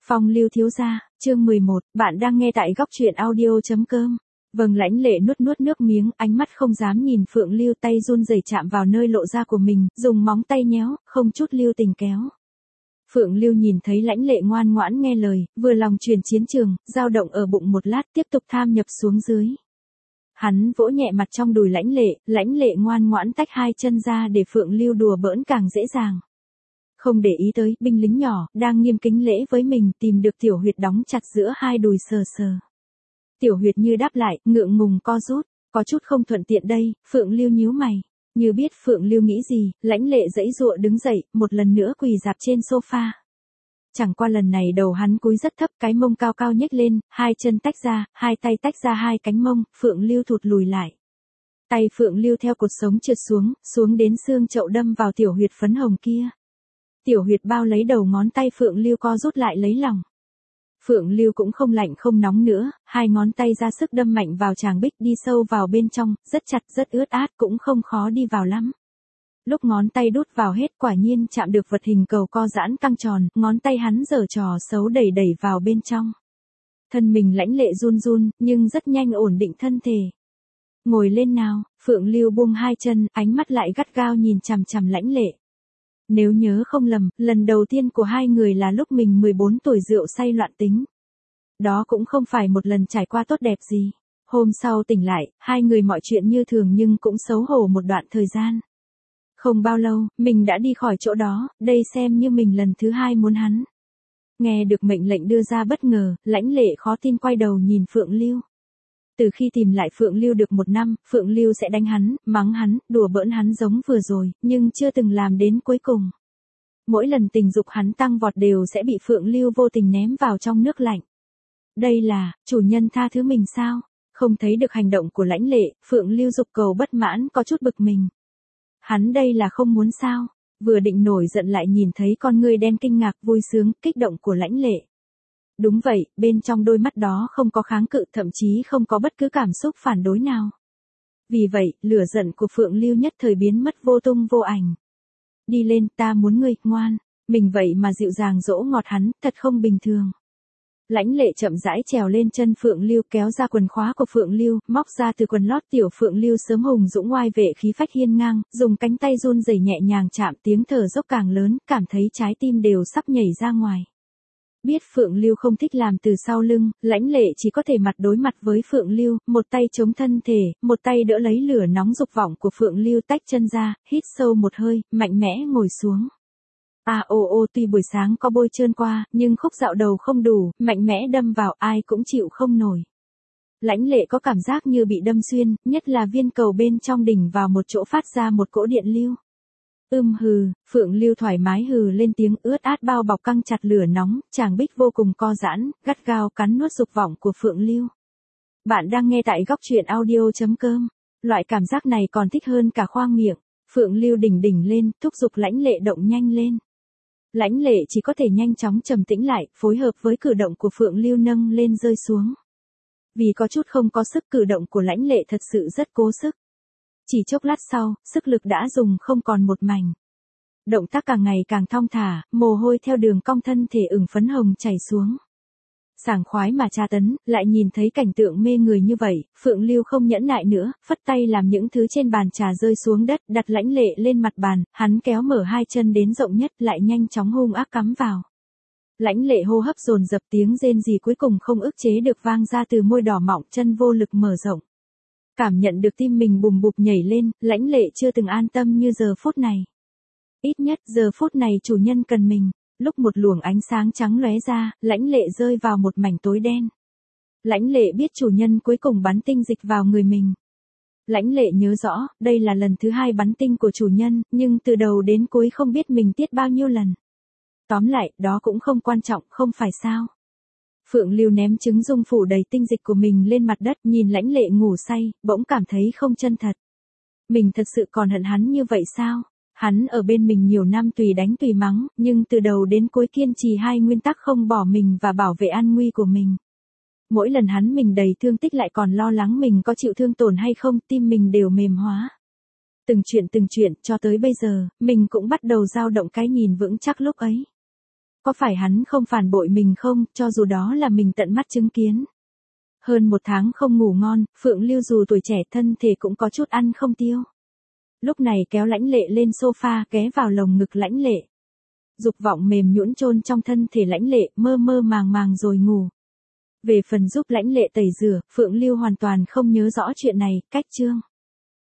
Phong lưu thiếu gia, chương 11, bạn đang nghe tại góc truyện audio.com. Vâng, Lãnh Lệ nuốt nuốt nước miếng, ánh mắt không dám nhìn Phượng Lưu, tay run rẩy chạm vào nơi lộ ra của mình, dùng móng tay nhéo, không chút lưu tình kéo. Phượng Lưu nhìn thấy Lãnh Lệ ngoan ngoãn nghe lời, vừa lòng truyền chiến trường, dao động ở bụng một lát tiếp tục tham nhập xuống dưới. Hắn vỗ nhẹ mặt trong đùi Lãnh Lệ ngoan ngoãn tách hai chân ra để Phượng Lưu đùa bỡn càng dễ dàng. Không để ý tới, binh lính nhỏ, đang nghiêm kính lễ với mình, tìm được tiểu huyệt đóng chặt giữa hai đùi sờ sờ. Tiểu huyệt như đáp lại, ngượng ngùng co rút, có chút không thuận tiện đây, Phượng Lưu nhíu mày. Như biết Phượng Lưu nghĩ gì, Lãnh Lệ giãy giụa đứng dậy, một lần nữa quỳ dạp trên sofa. Chẳng qua lần này đầu hắn cúi rất thấp, cái mông cao cao nhếch lên, hai chân tách ra, hai tay tách ra hai cánh mông, Phượng Lưu thụt lùi lại. Tay Phượng Lưu theo cột sống trượt xuống đến xương chậu đâm vào tiểu huyệt phấn hồng kia. Tiểu huyệt bao lấy đầu ngón tay Phượng Lưu co rút lại lấy lòng. Phượng Lưu cũng không lạnh không nóng nữa, hai ngón tay ra sức đâm mạnh vào tràng bích đi sâu vào bên trong, rất chặt rất ướt át cũng không khó đi vào lắm. Lúc ngón tay đút vào hết quả nhiên chạm được vật hình cầu co giãn căng tròn, ngón tay hắn giở trò xấu đẩy vào bên trong. Thân mình Lãnh Lệ run run, nhưng rất nhanh ổn định thân thể. Ngồi lên nào, Phượng Lưu buông hai chân, ánh mắt lại gắt gao nhìn chằm chằm Lãnh Lệ. Nếu nhớ không lầm, lần đầu tiên của hai người là lúc mình 14 tuổi rượu say loạn tính. Đó cũng không phải một lần trải qua tốt đẹp gì. Hôm sau tỉnh lại, hai người mọi chuyện như thường nhưng cũng xấu hổ một đoạn thời gian. Không bao lâu, mình đã đi khỏi chỗ đó, đây xem như mình lần thứ hai muốn hắn. Nghe được mệnh lệnh đưa ra bất ngờ, Lãnh Lệ khó tin quay đầu nhìn Phượng Lưu. Từ khi tìm lại Phượng Lưu được 1 năm, Phượng Lưu sẽ đánh hắn, mắng hắn, đùa bỡn hắn giống vừa rồi, nhưng chưa từng làm đến cuối cùng. Mỗi lần tình dục hắn tăng vọt đều sẽ bị Phượng Lưu vô tình ném vào trong nước lạnh. Đây là, chủ nhân tha thứ mình sao? Không thấy được hành động của Lãnh Lệ, Phượng Lưu dục cầu bất mãn có chút bực mình. Hắn đây là không muốn sao? Vừa định nổi giận lại nhìn thấy con ngươi đen kinh ngạc vui sướng, kích động của Lãnh Lệ. Đúng vậy, bên trong đôi mắt đó không có kháng cự, thậm chí không có bất cứ cảm xúc phản đối nào. Vì vậy, lửa giận của Phượng Lưu nhất thời biến mất vô tung vô ảnh. Đi lên, ta muốn ngươi, ngoan. Mình vậy mà dịu dàng dỗ ngọt hắn, thật không bình thường. Lãnh Lệ chậm rãi trèo lên chân Phượng Lưu, kéo ra quần khóa của Phượng Lưu, móc ra từ quần lót tiểu Phượng Lưu sớm hùng dũng oai vệ khí phách hiên ngang, dùng cánh tay run rẩy nhẹ nhàng chạm, tiếng thở dốc càng lớn, cảm thấy trái tim đều sắp nhảy ra ngoài. Biết Phượng Lưu không thích làm từ sau lưng, Lãnh Lệ chỉ có thể mặt đối mặt với Phượng Lưu, một tay chống thân thể, một tay đỡ lấy lửa nóng dục vọng của Phượng Lưu, tách chân ra, hít sâu một hơi, mạnh mẽ ngồi xuống. Tuy buổi sáng có bôi trơn qua, nhưng khúc dạo đầu không đủ, mạnh mẽ đâm vào ai cũng chịu không nổi. Lãnh Lệ có cảm giác như bị đâm xuyên, nhất là viên cầu bên trong đỉnh vào một chỗ phát ra một cỗ điện lưu. Hừ, Phượng Lưu thoải mái hừ lên tiếng, ướt át bao bọc căng chặt lửa nóng, tràng bích vô cùng co giãn, gắt gao cắn nuốt dục vọng của Phượng Lưu. Bạn đang nghe tại góc truyện audio.com. Loại cảm giác này còn thích hơn cả khoang miệng. Phượng Lưu đỉnh lên, thúc giục Lãnh Lệ động nhanh lên. Lãnh Lệ chỉ có thể nhanh chóng trầm tĩnh lại, phối hợp với cử động của Phượng Lưu nâng lên rơi xuống. Vì có chút không có sức, cử động của Lãnh Lệ thật sự rất cố sức. Chỉ chốc lát sau, sức lực đã dùng không còn một mảnh. Động tác càng ngày càng thong thả, mồ hôi theo đường cong thân thể ửng phấn hồng chảy xuống. Sảng khoái mà tra tấn, lại nhìn thấy cảnh tượng mê người như vậy, Phượng Lưu không nhẫn nại nữa, phất tay làm những thứ trên bàn trà rơi xuống đất, đặt Lãnh Lệ lên mặt bàn, hắn kéo mở hai chân đến rộng nhất, lại nhanh chóng hung ác cắm vào. Lãnh Lệ hô hấp dồn dập, tiếng rên rỉ cuối cùng không ức chế được vang ra từ môi đỏ mọng, chân vô lực mở rộng. Cảm nhận được tim mình bùm bụp nhảy lên, Lãnh Lệ chưa từng an tâm như giờ phút này. Ít nhất giờ phút này chủ nhân cần mình. Lúc một luồng ánh sáng trắng lóe ra, Lãnh Lệ rơi vào một mảnh tối đen. Lãnh Lệ biết chủ nhân cuối cùng bắn tinh dịch vào người mình. Lãnh Lệ nhớ rõ, đây là lần thứ 2 bắn tinh của chủ nhân, nhưng từ đầu đến cuối không biết mình tiết bao nhiêu lần. Tóm lại, đó cũng không quan trọng, không phải sao? Phượng Lưu ném trứng dung phủ đầy tinh dịch của mình lên mặt đất, nhìn Lãnh Lệ ngủ say, bỗng cảm thấy không chân thật. Mình thật sự còn hận hắn như vậy sao? Hắn ở bên mình nhiều năm tùy đánh tùy mắng, nhưng từ đầu đến cuối kiên trì 2 nguyên tắc không bỏ mình và bảo vệ an nguy của mình. Mỗi lần hắn mình đầy thương tích lại còn lo lắng mình có chịu thương tổn hay không, tim mình đều mềm hóa. Từng chuyện cho tới bây giờ, mình cũng bắt đầu dao động cái nhìn vững chắc lúc ấy. Có phải hắn không phản bội mình không, cho dù đó là mình tận mắt chứng kiến. Hơn 1 tháng không ngủ ngon, Phượng Lưu dù tuổi trẻ thân thể cũng có chút ăn không tiêu. Lúc này kéo Lãnh Lệ lên sofa, ghé vào lồng ngực Lãnh Lệ. Dục vọng mềm nhũn chôn trong thân thể Lãnh Lệ, mơ mơ màng màng rồi ngủ. Về phần giúp Lãnh Lệ tẩy rửa, Phượng Lưu hoàn toàn không nhớ rõ chuyện này, cách chương.